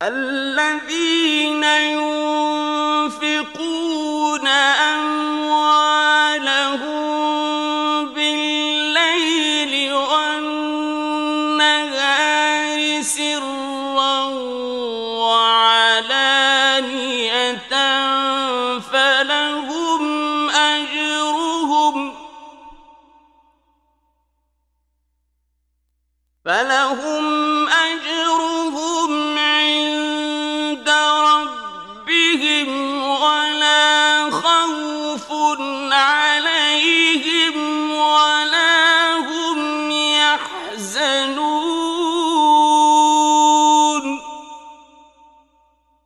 الذين ينفقون أموالهم بالليل والنهار سرا وعلانية فلهم